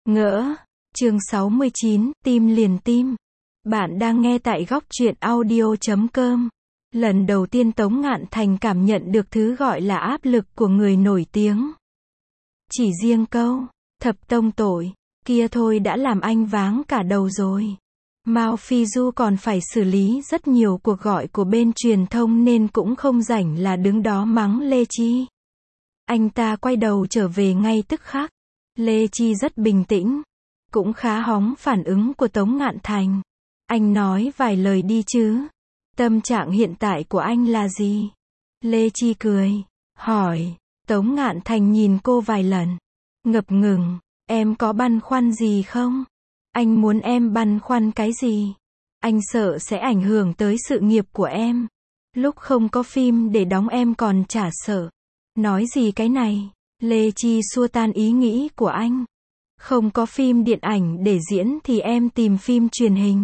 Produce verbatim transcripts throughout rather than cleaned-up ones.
Ngỡ. Chương sáu mươi chín, tim liền tim. Bạn đang nghe tại góc truyện audio chấm com. Lần đầu tiên Tống Ngạn Thành cảm nhận được thứ gọi là áp lực của người nổi tiếng. Chỉ riêng câu, thập tông tội, kia thôi đã làm anh váng cả đầu rồi. Mao Phi Du còn phải xử lý rất nhiều cuộc gọi của bên truyền thông nên cũng không rảnh là đứng đó mắng Lê Chi. Anh ta quay đầu trở về ngay tức khắc. Lê Chi rất bình tĩnh, cũng khá hóng phản ứng của Tống Ngạn Thành. Anh nói vài lời đi chứ. Tâm trạng hiện tại của anh là gì? Lê Chi cười, hỏi. Tống Ngạn Thành nhìn cô vài lần. Ngập ngừng, em có băn khoăn gì không? Anh muốn em băn khoăn cái gì? Anh sợ sẽ ảnh hưởng tới sự nghiệp của em. Lúc không có phim để đóng em còn chả sợ. Nói gì cái này? Lê Chi xua tan ý nghĩ của anh. Không có phim điện ảnh để diễn thì em tìm phim truyền hình.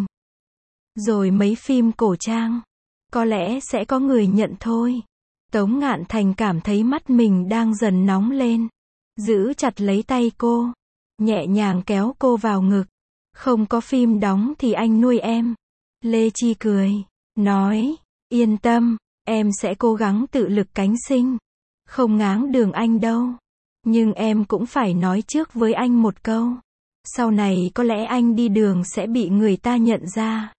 Rồi mấy phim cổ trang. Có lẽ sẽ có người nhận thôi. Tống Ngạn Thành cảm thấy mắt mình đang dần nóng lên. Giữ chặt lấy tay cô. Nhẹ nhàng kéo cô vào ngực. Không có phim đóng thì anh nuôi em. Lê Chi cười. Nói. Yên tâm. Em sẽ cố gắng tự lực cánh sinh. Không ngáng đường anh đâu. Nhưng em cũng phải nói trước với anh một câu. Sau này có lẽ anh đi đường sẽ bị người ta nhận ra.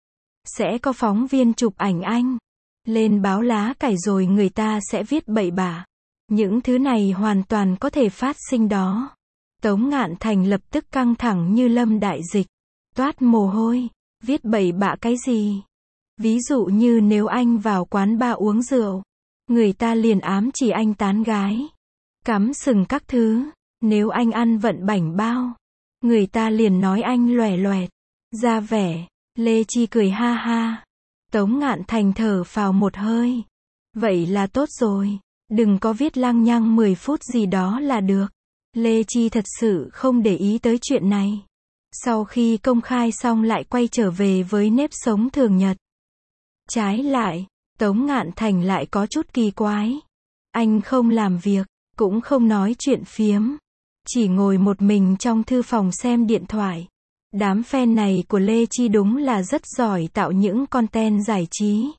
Sẽ có phóng viên chụp ảnh anh. Lên báo lá cải rồi người ta sẽ viết bậy bạ. Những thứ này hoàn toàn có thể phát sinh đó. Tống Ngạn Thành lập tức căng thẳng như lâm đại dịch. Toát mồ hôi. Viết bậy bạ cái gì? Ví dụ như nếu anh vào quán bar uống rượu. Người ta liền ám chỉ anh tán gái. Cắm sừng các thứ. Nếu anh ăn vận bảnh bao. Người ta liền nói anh loẻ loẹt. Ra vẻ. Lê Chi cười ha ha. Tống Ngạn Thành thở phào một hơi. Vậy là tốt rồi. Đừng có viết lăng nhăng mười phút gì đó là được. Lê Chi thật sự không để ý tới chuyện này. Sau khi công khai xong lại quay trở về với nếp sống thường nhật. Trái lại, Tống Ngạn Thành lại có chút kỳ quái. Anh không làm việc, cũng không nói chuyện phiếm. Chỉ ngồi một mình trong thư phòng xem điện thoại. Đám fan này của Lê Chi đúng là rất giỏi tạo những content giải trí.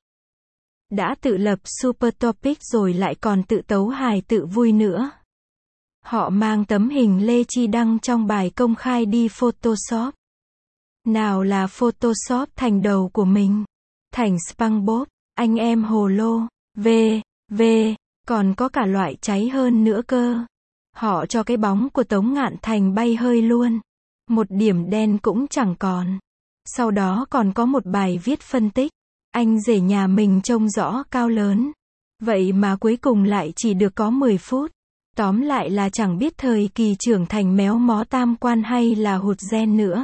Đã tự lập super topic rồi lại còn tự tấu hài tự vui nữa. Họ mang tấm hình Lê Chi đăng trong bài công khai đi Photoshop. Nào là Photoshop thành đầu của mình. Thành SpongeBob, anh em hồ lô, v, v, còn có cả loại cháy hơn nữa cơ. Họ cho cái bóng của Tống Ngạn Thành bay hơi luôn. Một điểm đen cũng chẳng còn. Sau đó còn có một bài viết phân tích. Anh rể nhà mình trông rõ cao lớn. Vậy mà cuối cùng lại chỉ được có mười phút. Tóm lại là chẳng biết thời kỳ trưởng thành méo mó tam quan hay là hụt gen nữa.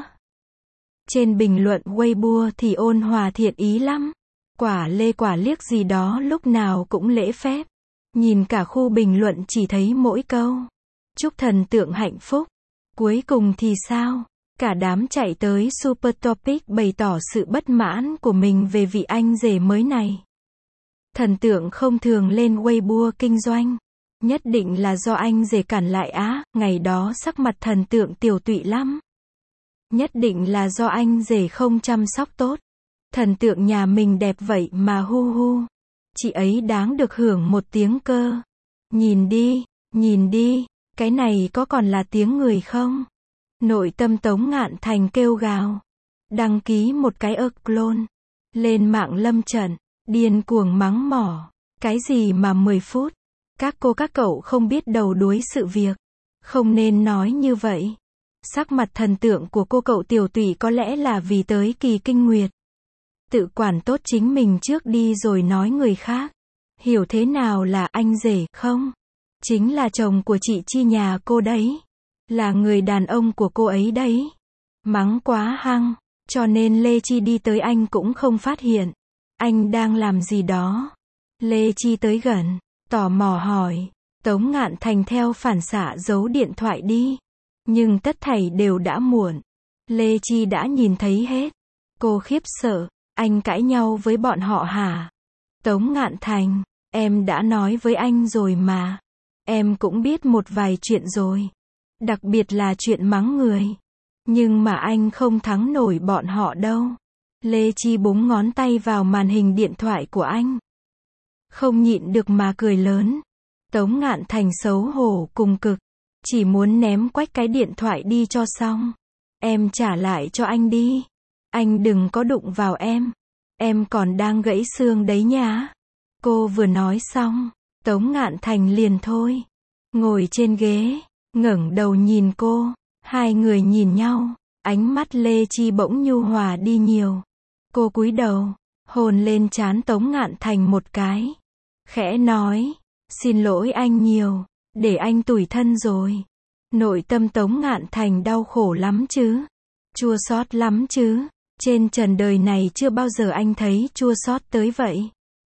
Trên bình luận Weibo thì ôn hòa thiện ý lắm. Quả lê quả liếc gì đó lúc nào cũng lễ phép. Nhìn cả khu bình luận chỉ thấy mỗi câu. Chúc thần tượng hạnh phúc. Cuối cùng thì sao? Cả đám chạy tới Super Topic bày tỏ sự bất mãn của mình về vị anh rể mới này. Thần tượng không thường lên Weibo kinh doanh. Nhất định là do anh rể cản lại á, ngày đó sắc mặt thần tượng tiều tụy lắm. Nhất định là do anh rể không chăm sóc tốt. Thần tượng nhà mình đẹp vậy mà hu hu. Chị ấy đáng được hưởng một tiếng cơ. Nhìn đi, nhìn đi, cái này có còn là tiếng người không? Nội tâm Tống Ngạn Thành kêu gào. Đăng ký một cái ơ clone. Lên mạng lâm trận, điên cuồng mắng mỏ. Cái gì mà mười phút? Các cô các cậu không biết đầu đuối sự việc. Không nên nói như vậy. Sắc mặt thần tượng của cô cậu tiểu tụy có lẽ là vì tới kỳ kinh nguyệt. Tự quản tốt chính mình trước đi rồi nói người khác. Hiểu thế nào là anh rể không? Chính là chồng của chị Chi nhà cô đấy. Là người đàn ông của cô ấy đấy. Mắng quá hăng. Cho nên Lê Chi đi tới anh cũng không phát hiện. Anh đang làm gì đó? Lê Chi tới gần. Tò mò hỏi. Tống Ngạn Thành theo phản xạ giấu điện thoại đi. Nhưng tất thảy đều đã muộn. Lê Chi đã nhìn thấy hết. Cô khiếp sợ. Anh cãi nhau với bọn họ hả? Tống Ngạn Thành. Em đã nói với anh rồi mà. Em cũng biết một vài chuyện rồi. Đặc biệt là chuyện mắng người. Nhưng mà anh không thắng nổi bọn họ đâu. Lê Chi búng ngón tay vào màn hình điện thoại của anh. Không nhịn được mà cười lớn. Tống Ngạn Thành xấu hổ cùng cực. Chỉ muốn ném quách cái điện thoại đi cho xong. Em trả lại cho anh đi. Anh đừng có đụng vào em. Em còn đang gãy xương đấy nhá. Cô vừa nói xong, Tống Ngạn Thành liền thôi. Ngồi trên ghế, ngẩng đầu nhìn cô. Hai người nhìn nhau, ánh mắt Lê Chi bỗng nhu hòa đi nhiều. Cô cúi đầu, hôn lên trán Tống Ngạn Thành một cái. Khẽ nói, xin lỗi anh nhiều, để anh tủi thân rồi. Nội tâm Tống Ngạn Thành đau khổ lắm chứ. Chua xót lắm chứ. Trên trần đời này chưa bao giờ anh thấy chua xót tới vậy.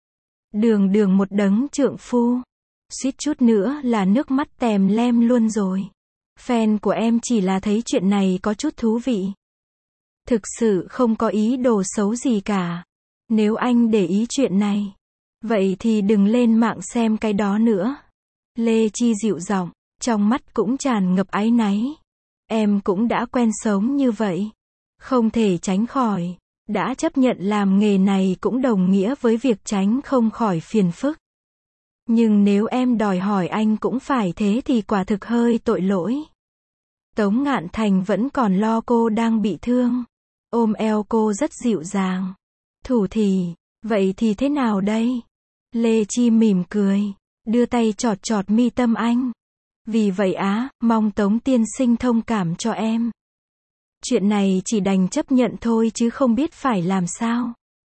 Đường đường một đấng trượng phu. Suýt chút nữa là nước mắt tèm lem luôn rồi. Fan của em chỉ là thấy chuyện này có chút thú vị. Thực sự không có ý đồ xấu gì cả. Nếu anh để ý chuyện này, vậy thì đừng lên mạng xem cái đó nữa. Lê Chi dịu giọng, trong mắt cũng tràn ngập áy náy. Em cũng đã quen sống như vậy. Không thể tránh khỏi. Đã chấp nhận làm nghề này cũng đồng nghĩa với việc tránh không khỏi phiền phức. Nhưng nếu em đòi hỏi anh cũng phải thế thì quả thực hơi tội lỗi. Tống Ngạn Thành vẫn còn lo cô đang bị thương. Ôm eo cô rất dịu dàng. Thủ thì, vậy thì thế nào đây? Lê Chi mỉm cười, đưa tay chọt chọt mi tâm anh. Vì vậy á, mong Tống tiên sinh thông cảm cho em. Chuyện này chỉ đành chấp nhận thôi chứ không biết phải làm sao.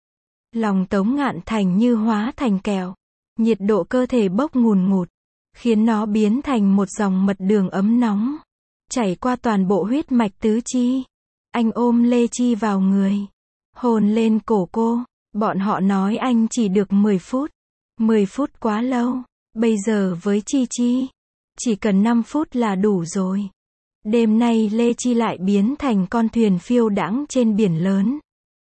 Lòng Tống Ngạn Thành như hóa thành kẹo. Nhiệt độ cơ thể bốc ngùn ngụt, khiến nó biến thành một dòng mật đường ấm nóng, chảy qua toàn bộ huyết mạch tứ chi. Anh ôm Lê Chi vào người, hôn lên cổ cô. Bọn họ nói anh chỉ được mười phút. mười phút quá lâu. Bây giờ với Chi Chi, chỉ cần năm phút là đủ rồi. Đêm nay Lê Chi lại biến thành con thuyền phiêu đãng trên biển lớn.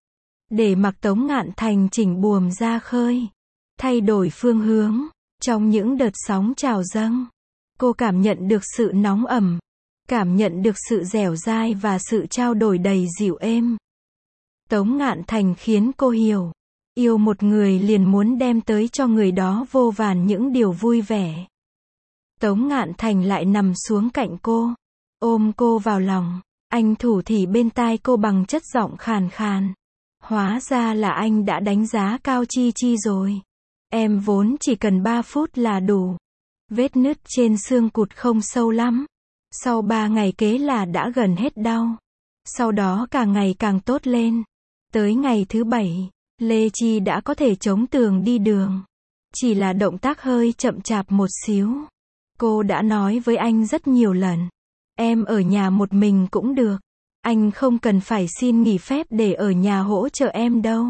Để mặc Tống Ngạn Thành chỉnh buồm ra khơi. Thay đổi phương hướng. Trong những đợt sóng trào dâng, cô cảm nhận được sự nóng ẩm. Cảm nhận được sự dẻo dai và sự trao đổi đầy dịu êm. Tống Ngạn Thành khiến cô hiểu. Yêu một người liền muốn đem tới cho người đó vô vàn những điều vui vẻ. Tống Ngạn Thành lại nằm xuống cạnh cô. Ôm cô vào lòng. Anh thủ thỉ bên tai cô bằng chất giọng khàn khàn. Hóa ra là anh đã đánh giá cao Chi Chi rồi. Em vốn chỉ cần ba phút là đủ. Vết nứt trên xương cụt không sâu lắm. Sau ba ngày kế là đã gần hết đau. Sau đó càng ngày càng tốt lên. Tới ngày thứ bảy, Lê Chi đã có thể chống tường đi đường. Chỉ là động tác hơi chậm chạp một xíu. Cô đã nói với anh rất nhiều lần. Em ở nhà một mình cũng được. Anh không cần phải xin nghỉ phép để ở nhà hỗ trợ em đâu.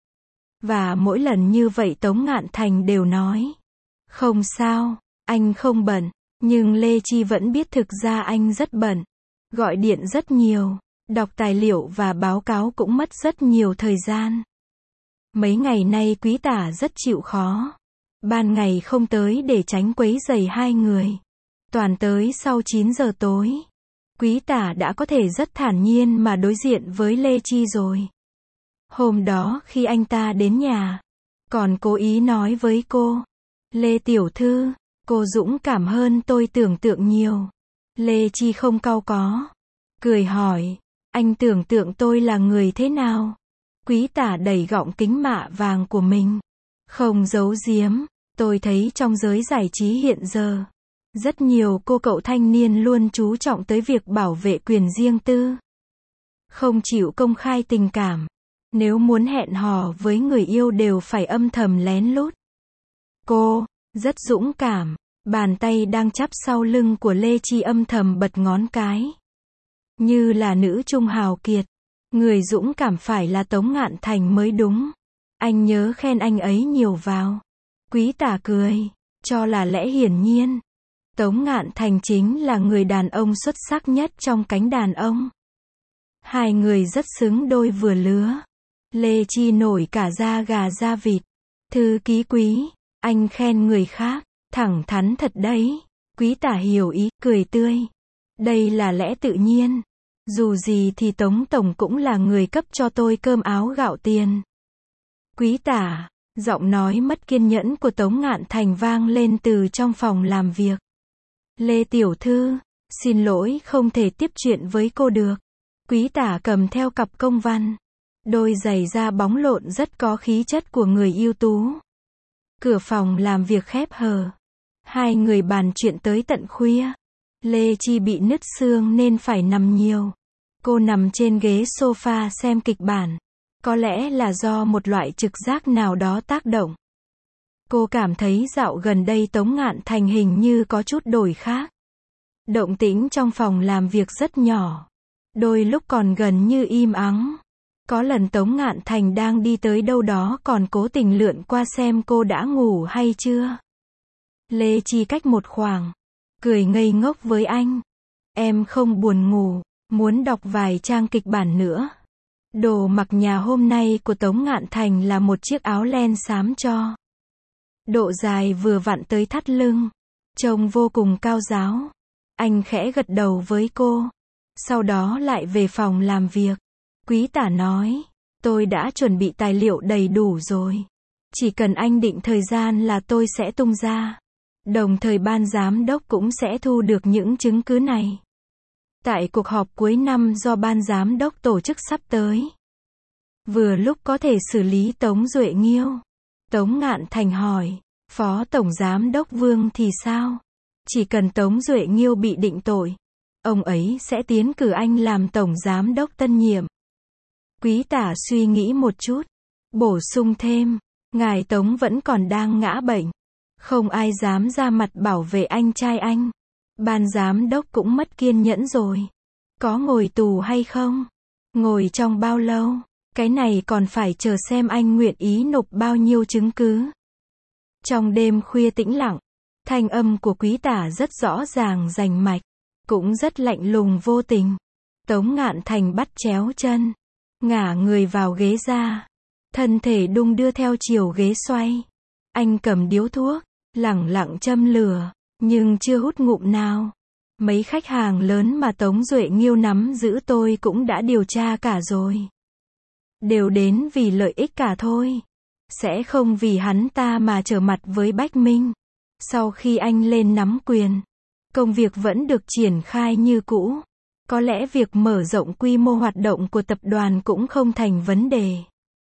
Và mỗi lần như vậy Tống Ngạn Thành đều nói. Không sao, anh không bận. Nhưng Lê Chi vẫn biết thực ra anh rất bận. Gọi điện rất nhiều. Đọc tài liệu và báo cáo cũng mất rất nhiều thời gian. Mấy ngày nay Quý Tả rất chịu khó. Ban ngày không tới để tránh quấy rầy hai người. Toàn tới sau chín giờ tối. Quý Tả đã có thể rất thản nhiên mà đối diện với Lê Chi rồi. Hôm đó khi anh ta đến nhà, còn cố ý nói với cô. Lê tiểu thư, cô dũng cảm hơn tôi tưởng tượng nhiều. Lê Chi không cau có. Cười hỏi, anh tưởng tượng tôi là người thế nào? Quý Tả đẩy gọng kính mạ vàng của mình. Không giấu giếm, tôi thấy trong giới giải trí hiện giờ, rất nhiều cô cậu thanh niên luôn chú trọng tới việc bảo vệ quyền riêng tư. Không chịu công khai tình cảm. Nếu muốn hẹn hò với người yêu đều phải âm thầm lén lút. Cô, rất dũng cảm. Bàn tay đang chắp sau lưng của Lê Chi âm thầm bật ngón cái. Như là nữ trung hào kiệt. Người dũng cảm phải là Tống Ngạn Thành mới đúng. Anh nhớ khen anh ấy nhiều vào. Quý Tả cười, cho là lẽ hiển nhiên. Tống Ngạn Thành chính là người đàn ông xuất sắc nhất trong cánh đàn ông. Hai người rất xứng đôi vừa lứa. Lê Chi nổi cả da gà da vịt. Thư ký Quý, anh khen người khác, thẳng thắn thật đấy. Quý Tả hiểu ý, cười tươi. Đây là lẽ tự nhiên. Dù gì thì Tống Tổng cũng là người cấp cho tôi cơm áo gạo tiền. Quý tả, giọng nói mất kiên nhẫn của Tống Ngạn Thành vang lên từ trong phòng làm việc. Lê tiểu thư, xin lỗi không thể tiếp chuyện với cô được. Quý tả cầm theo cặp công văn. Đôi giày da bóng lộn rất có khí chất của người ưu tú. Cửa phòng làm việc khép hờ. Hai người bàn chuyện tới tận khuya. Lê Chi bị nứt xương nên phải nằm nhiều. Cô nằm trên ghế sofa xem kịch bản. Có lẽ là do một loại trực giác nào đó tác động. Cô cảm thấy dạo gần đây Tống Ngạn Thành hình như có chút đổi khác. Động tĩnh trong phòng làm việc rất nhỏ. Đôi lúc còn gần như im ắng. Có lần Tống Ngạn Thành đang đi tới đâu đó còn cố tình lượn qua xem cô đã ngủ hay chưa. Lê Chi cách một khoảng. Cười ngây ngốc với anh. Em không buồn ngủ, muốn đọc vài trang kịch bản nữa. Đồ mặc nhà hôm nay của Tống Ngạn Thành là một chiếc áo len xám cho. Độ dài vừa vặn tới thắt lưng. Trông vô cùng cao ráo. Anh khẽ gật đầu với cô. Sau đó lại về phòng làm việc. Quý tả nói, tôi đã chuẩn bị tài liệu đầy đủ rồi. Chỉ cần anh định thời gian là tôi sẽ tung ra. Đồng thời ban giám đốc cũng sẽ thu được những chứng cứ này. Tại cuộc họp cuối năm do ban giám đốc tổ chức sắp tới. Vừa lúc có thể xử lý Tống Duệ Nghiêu. Tống Ngạn Thành hỏi, Phó Tổng Giám đốc Vương thì sao? Chỉ cần Tống Duệ Nghiêu bị định tội, ông ấy sẽ tiến cử anh làm Tổng Giám đốc tân nhiệm. Quý tả suy nghĩ một chút, bổ sung thêm, ngài Tống vẫn còn đang ngã bệnh. Không ai dám ra mặt bảo vệ anh trai anh. Ban giám đốc cũng mất kiên nhẫn rồi. Có ngồi tù hay không? Ngồi trong bao lâu? Cái này còn phải chờ xem anh nguyện ý nộp bao nhiêu chứng cứ. Trong đêm khuya tĩnh lặng, thanh âm của quý tả rất rõ ràng rành mạch, cũng rất lạnh lùng vô tình. Tống Ngạn Thành bắt chéo chân, ngả người vào ghế ra, thân thể đung đưa theo chiều ghế xoay. Anh cầm điếu thuốc, lẳng lặng châm lửa, nhưng chưa hút ngụm nào. Mấy khách hàng lớn mà Tống Duệ Nghiêu nắm giữ tôi cũng đã điều tra cả rồi. Đều đến vì lợi ích cả thôi. Sẽ không vì hắn ta mà trở mặt với Bách Minh. Sau khi anh lên nắm quyền, công việc vẫn được triển khai như cũ. Có lẽ việc mở rộng quy mô hoạt động của tập đoàn cũng không thành vấn đề.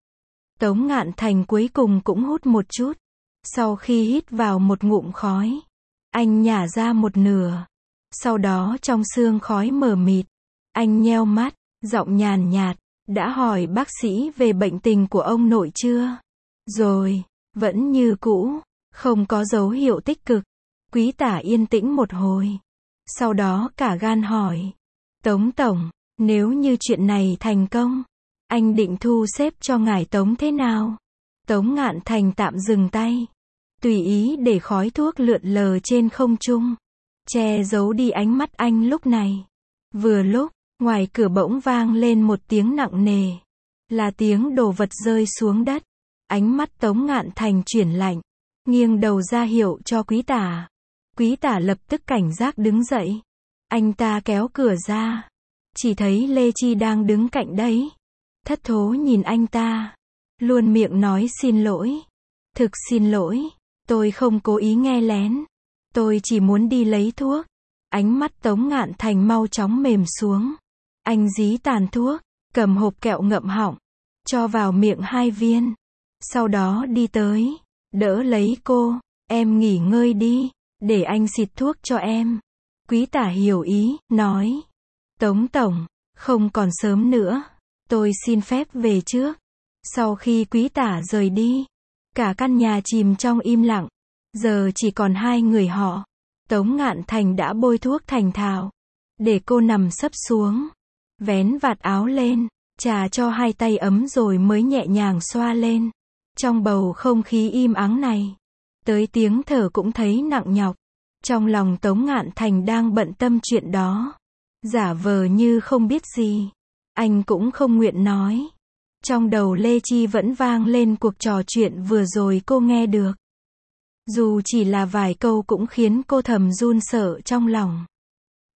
Tống Ngạn Thành cuối cùng cũng hút một chút. Sau khi hít vào một ngụm khói, anh nhả ra một nửa. Sau đó trong sương khói mờ mịt, anh nheo mắt, giọng nhàn nhạt, đã hỏi bác sĩ về bệnh tình của ông nội chưa? Rồi, vẫn như cũ, không có dấu hiệu tích cực. Quý tả yên tĩnh một hồi. Sau đó cả gan hỏi, Tống Tổng, nếu như chuyện này thành công, anh định thu xếp cho ngài Tống thế nào? Tống Ngạn Thành tạm dừng tay, tùy ý để khói thuốc lượn lờ trên không trung, che giấu đi ánh mắt anh lúc này. Vừa lúc, ngoài cửa bỗng vang lên một tiếng nặng nề, là tiếng đồ vật rơi xuống đất. Ánh mắt Tống Ngạn Thành chuyển lạnh, nghiêng đầu ra hiệu cho quý tả. Quý tả lập tức cảnh giác đứng dậy. Anh ta kéo cửa ra, chỉ thấy Lê Chi đang đứng cạnh đấy. Thất thố nhìn anh ta, luôn miệng nói xin lỗi. Thực xin lỗi, tôi không cố ý nghe lén. Tôi chỉ muốn đi lấy thuốc. Ánh mắt Tống Ngạn Thành mau chóng mềm xuống. Anh dí tàn thuốc, cầm hộp kẹo ngậm họng, cho vào miệng hai viên. Sau đó đi tới, đỡ lấy cô, em nghỉ ngơi đi, để anh xịt thuốc cho em. Quý tả hiểu ý, nói, Tống Tổng, không còn sớm nữa, tôi xin phép về trước. Sau khi quý tả rời đi, cả căn nhà chìm trong im lặng. Giờ chỉ còn hai người họ. Tống Ngạn Thành đã bôi thuốc thành thạo, để cô nằm sấp xuống, vén vạt áo lên, trà cho hai tay ấm rồi mới nhẹ nhàng xoa lên. Trong bầu không khí im ắng này, tới tiếng thở cũng thấy nặng nhọc. Trong lòng Tống Ngạn Thành đang bận tâm chuyện đó, giả vờ như không biết gì. Anh cũng không nguyện nói. Trong đầu Lê Chi vẫn vang lên cuộc trò chuyện vừa rồi cô nghe được. Dù chỉ là vài câu cũng khiến cô thầm run sợ trong lòng.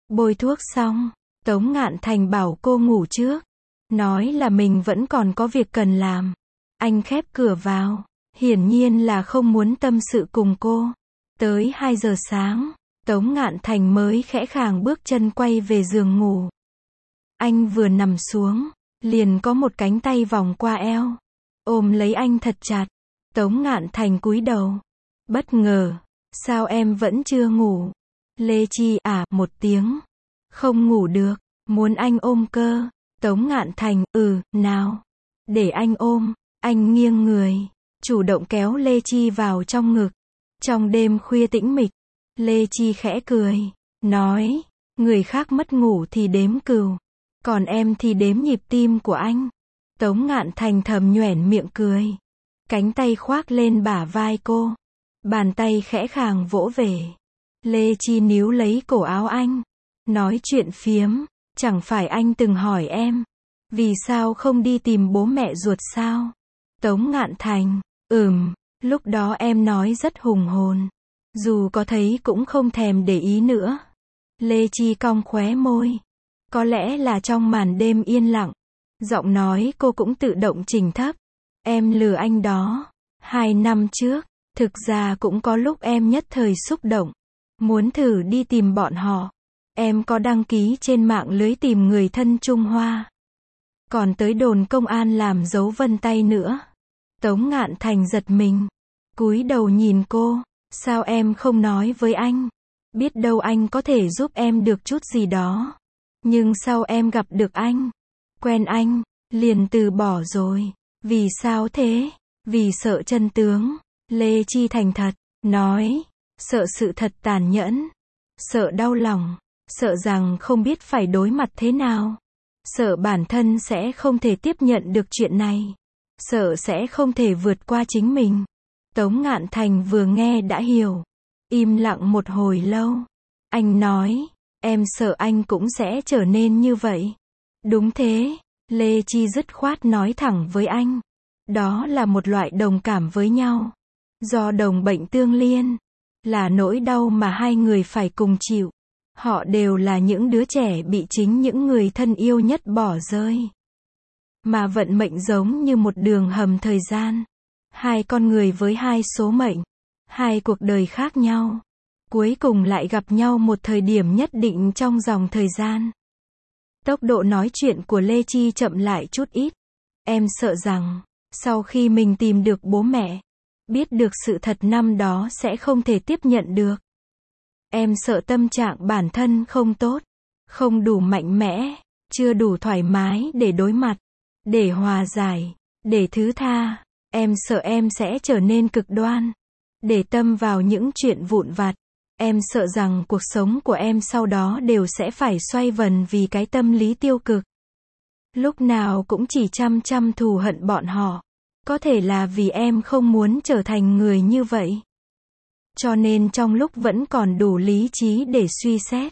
Bôi thuốc xong, Tống Ngạn Thành bảo cô ngủ trước. Nói là mình vẫn còn có việc cần làm. Anh khép cửa vào. Hiển nhiên là không muốn tâm sự cùng cô. Tới hai giờ sáng, Tống Ngạn Thành mới khẽ khàng bước chân quay về giường ngủ. Anh vừa nằm xuống, liền có một cánh tay vòng qua eo, ôm lấy anh thật chặt. Tống Ngạn Thành cúi đầu. Bất ngờ, sao em vẫn chưa ngủ? Lê Chi à một tiếng. Không ngủ được, muốn anh ôm cơ. Tống Ngạn Thành, ừ, nào. Để anh ôm. Anh nghiêng người, chủ động kéo Lê Chi vào trong ngực. Trong đêm khuya tĩnh mịch, Lê Chi khẽ cười, nói, người khác mất ngủ thì đếm cừu, còn em thì đếm nhịp tim của anh. Tống Ngạn Thành thầm nhoẻn miệng cười, cánh tay khoác lên bả vai cô, bàn tay khẽ khàng vỗ về. Lê Chi níu lấy cổ áo anh, nói chuyện phiếm, chẳng phải anh từng hỏi em, vì sao không đi tìm bố mẹ ruột sao? Tống Ngạn Thành, ừm, lúc đó em nói rất hùng hồn, dù có thấy cũng không thèm để ý nữa. Lê Chi cong khóe môi, có lẽ là trong màn đêm yên lặng, giọng nói cô cũng tự động chỉnh thấp. Em lừa anh đó. Hai năm trước, thực ra cũng có lúc em nhất thời xúc động, muốn thử đi tìm bọn họ. Em có đăng ký trên mạng lưới tìm người thân Trung Hoa, còn tới đồn công an làm dấu vân tay nữa. Tống Ngạn Thành giật mình, cúi đầu nhìn cô, sao em không nói với anh? Biết đâu anh có thể giúp em được chút gì đó. Nhưng sao em gặp được anh, quen anh, liền từ bỏ rồi? Vì sao thế? Vì sợ chân tướng. Lê Chi thành thật, nói, sợ sự thật tàn nhẫn, sợ đau lòng, sợ rằng không biết phải đối mặt thế nào, sợ bản thân sẽ không thể tiếp nhận được chuyện này, sợ sẽ không thể vượt qua chính mình. Tống Ngạn Thành vừa nghe đã hiểu, im lặng một hồi lâu. Anh nói, em sợ anh cũng sẽ trở nên như vậy. Đúng thế, Lê Chi dứt khoát nói thẳng với anh. Đó là một loại đồng cảm với nhau, do đồng bệnh tương liên, là nỗi đau mà hai người phải cùng chịu. Họ đều là những đứa trẻ bị chính những người thân yêu nhất bỏ rơi. Mà vận mệnh giống như một đường hầm thời gian. Hai con người với hai số mệnh, hai cuộc đời khác nhau, cuối cùng lại gặp nhau một thời điểm nhất định trong dòng thời gian. Tốc độ nói chuyện của Lê Chi chậm lại chút ít. Em sợ rằng, sau khi mình tìm được bố mẹ, biết được sự thật năm đó sẽ không thể tiếp nhận được. Em sợ tâm trạng bản thân không tốt, không đủ mạnh mẽ, chưa đủ thoải mái để đối mặt, để hòa giải, để thứ tha. Em sợ em sẽ trở nên cực đoan, để tâm vào những chuyện vụn vặt. Em sợ rằng cuộc sống của em sau đó đều sẽ phải xoay vần vì cái tâm lý tiêu cực. Lúc nào cũng chỉ chăm chăm thù hận bọn họ. Có thể là vì em không muốn trở thành người như vậy. Cho nên trong lúc vẫn còn đủ lý trí để suy xét,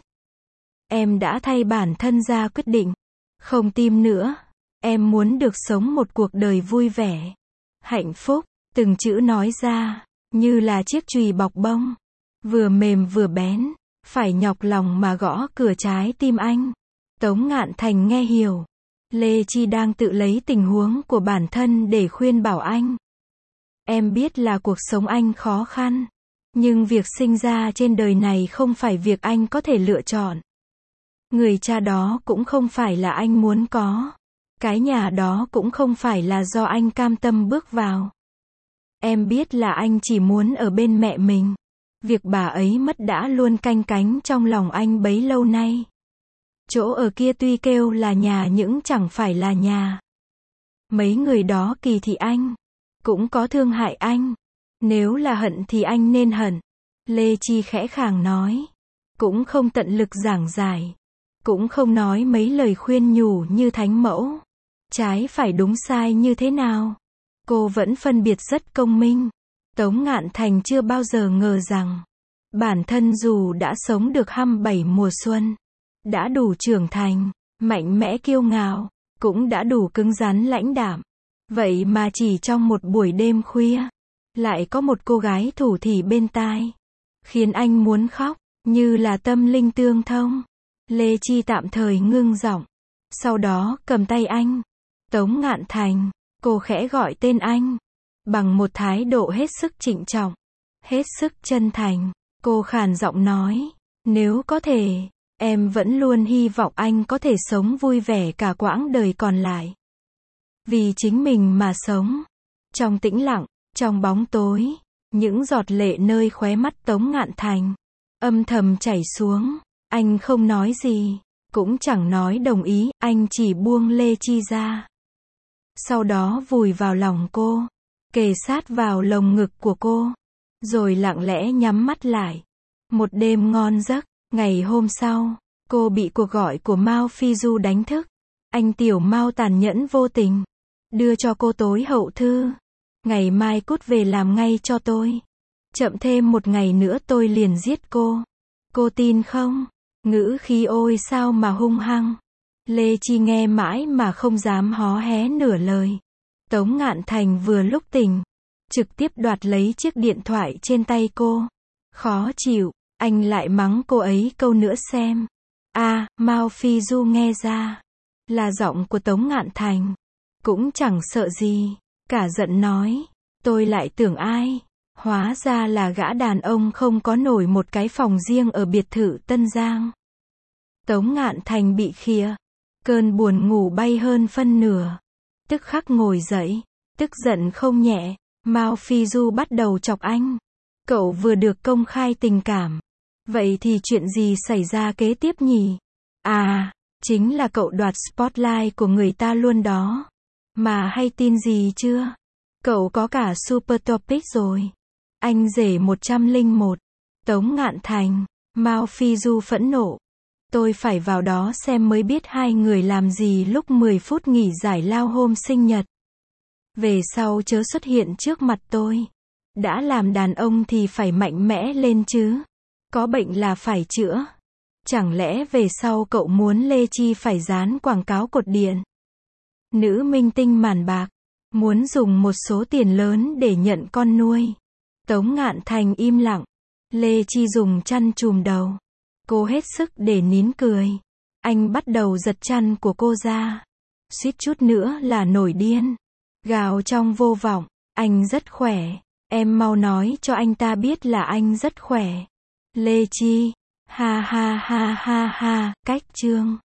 em đã thay bản thân ra quyết định. Không tim nữa. Em muốn được sống một cuộc đời vui vẻ, hạnh phúc. Từng chữ nói ra, như là chiếc chùy bọc bông, vừa mềm vừa bén, phải nhọc lòng mà gõ cửa trái tim anh. Tống Ngạn Thành nghe hiểu. Lê Chi đang tự lấy tình huống của bản thân để khuyên bảo anh. Em biết là cuộc sống anh khó khăn, nhưng việc sinh ra trên đời này không phải việc anh có thể lựa chọn. Người cha đó cũng không phải là anh muốn có. Cái nhà đó cũng không phải là do anh cam tâm bước vào. Em biết là anh chỉ muốn ở bên mẹ mình. Việc bà ấy mất đã luôn canh cánh trong lòng anh bấy lâu nay. Chỗ ở kia tuy kêu là nhà nhưng chẳng phải là nhà. Mấy người đó kỳ thị anh, cũng có thương hại anh. Nếu là hận thì anh nên hận. Lê Chi khẽ khàng nói. Cũng không tận lực giảng giải, cũng không nói mấy lời khuyên nhủ như thánh mẫu. Trái phải đúng sai như thế nào, cô vẫn phân biệt rất công minh. Tống Ngạn Thành chưa bao giờ ngờ rằng, bản thân dù đã sống được hăm bảy mùa xuân, đã đủ trưởng thành, mạnh mẽ kiêu ngạo, cũng đã đủ cứng rắn lãnh đạm. Vậy mà chỉ trong một buổi đêm khuya, lại có một cô gái thủ thỉ bên tai, khiến anh muốn khóc, như là tâm linh tương thông. Lê Chi tạm thời ngưng giọng. Sau đó cầm tay anh. Tống Ngạn Thành. Cô khẽ gọi tên anh. Bằng một thái độ hết sức trịnh trọng. Hết sức chân thành. Cô khàn giọng nói. Nếu có thể, em vẫn luôn hy vọng anh có thể sống vui vẻ cả quãng đời còn lại. Vì chính mình mà sống. Trong tĩnh lặng, trong bóng tối, những giọt lệ nơi khóe mắt Tống Ngạn Thành âm thầm chảy xuống. Anh không nói gì, cũng chẳng nói đồng ý, anh chỉ buông Lê Chi ra. Sau đó vùi vào lòng cô, kề sát vào lồng ngực của cô, rồi lặng lẽ nhắm mắt lại. Một đêm ngon giấc. Ngày hôm sau, cô bị cuộc gọi của Mao Phi Du đánh thức. Anh Tiểu Mao tàn nhẫn vô tình, đưa cho cô tối hậu thư. Ngày mai cút về làm ngay cho tôi. Chậm thêm một ngày nữa tôi liền giết cô. Cô tin không? Ngữ khí ôi sao mà hung hăng. Lê Chi nghe mãi mà không dám hó hé nửa lời. Tống Ngạn Thành vừa lúc tỉnh, trực tiếp đoạt lấy chiếc điện thoại trên tay cô. Khó chịu, anh lại mắng cô ấy câu nữa xem. À, Mao Phi Du nghe ra là giọng của Tống Ngạn Thành, cũng chẳng sợ gì, cả giận nói, tôi lại tưởng ai, hóa ra là gã đàn ông không có nổi một cái phòng riêng ở biệt thự Tân Giang. Tống Ngạn Thành bị khịa, cơn buồn ngủ bay hơn phân nửa, tức khắc ngồi dậy, tức giận không nhẹ. Mao Phi Du bắt đầu chọc anh. Cậu vừa được công khai tình cảm. Vậy thì chuyện gì xảy ra kế tiếp nhỉ? À, chính là cậu đoạt spotlight của người ta luôn đó. Mà hay tin gì chưa? Cậu có cả Super Topic rồi. Anh rể một trăm lẻ một. Tống Ngạn Thành. Mao Phi Du phẫn nộ. Tôi phải vào đó xem mới biết hai người làm gì lúc mười phút nghỉ giải lao hôm sinh nhật. Về sau chớ xuất hiện trước mặt tôi. Đã làm đàn ông thì phải mạnh mẽ lên chứ. Có bệnh là phải chữa. Chẳng lẽ về sau cậu muốn Lê Chi phải dán quảng cáo cột điện? Nữ minh tinh màn bạc. Muốn dùng một số tiền lớn để nhận con nuôi. Tống Ngạn Thành im lặng. Lê Chi dùng chăn chùm đầu. Cô hết sức để nín cười. Anh bắt đầu giật chăn của cô ra. Suýt chút nữa là nổi điên. Gào trong vô vọng. Anh rất khỏe. Em mau nói cho anh ta biết là anh rất khỏe. Lê Chi. Ha ha ha ha ha. Cách chương.